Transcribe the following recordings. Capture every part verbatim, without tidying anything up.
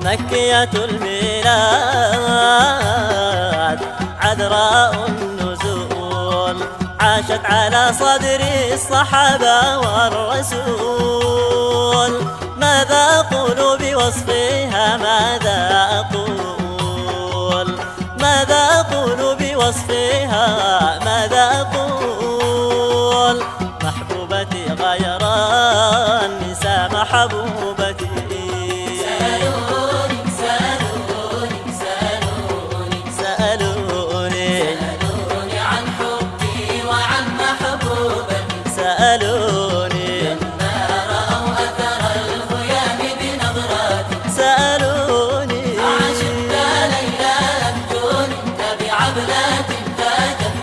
مكية الميلاد عذراء النزول، عاشت على صدر الصحابة والرسول. ماذا أقول بوصفها ماذا أقول، ماذا أقول بوصفها ماذا أقول. محبوبتي غير النساء محبوبتي. سألوني سألوني سألوني سألوني سألوني عن حبي وعن محبوبتي. سألوني لما رأوا أثر الخيام بنظراتي. سألوني عشقت ليلى لم تكن انت بعبلات فاجبت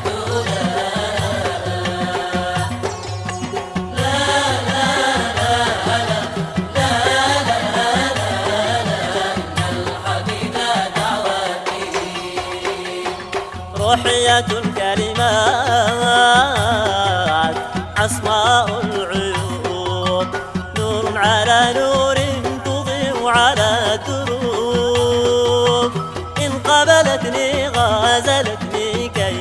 روحية الكلمات عصماء العيوب، نور على نور تضيء على الدروب. إن قبلتني غزلتني كي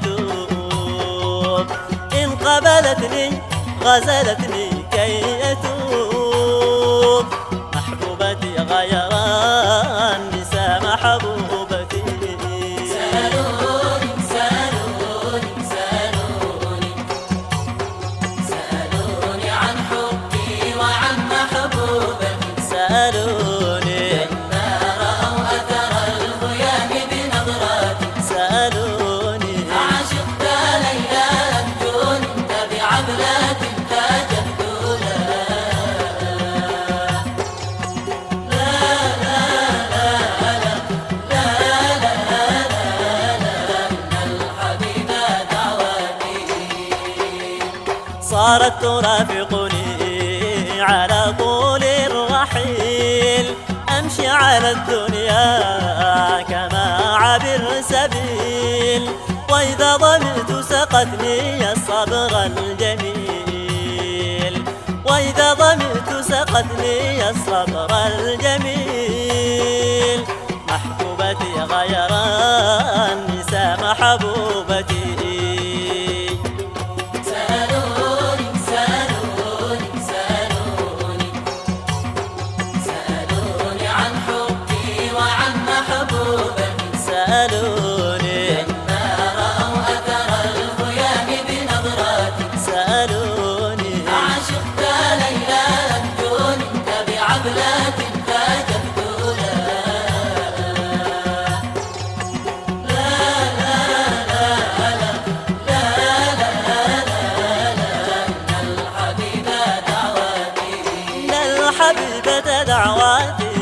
أتوب، إن قبلتني غزلتني كي أتوب. محبوبتي غير النساء محبوبتي. سألوني سألوني سألوني سألوني عن حبي وعن محبوبتي. سألوني لما رأوا أثر الخيام بنظراتي. سألوني عشقت ليلى لم تكن انت بعبلات فاجبت صارت ترافقني على طول الرحيل، أمشي على الدنيا كما عبر سبيل. وإذا ضمنت سقتني الصبر الجميل، وإذا ضمنت سقتني الصبر الجميل. محبوبتي غير النساء محبوبتي. سألوني سألوني سألوني سألوني عن حبي وعن محبوبتي. سألوني لما رأوا أثر الخيام بنظراتي. سألوني عشقت ليلى لم تكن انت بعبلات فاجبت الحبيبة دعواتي.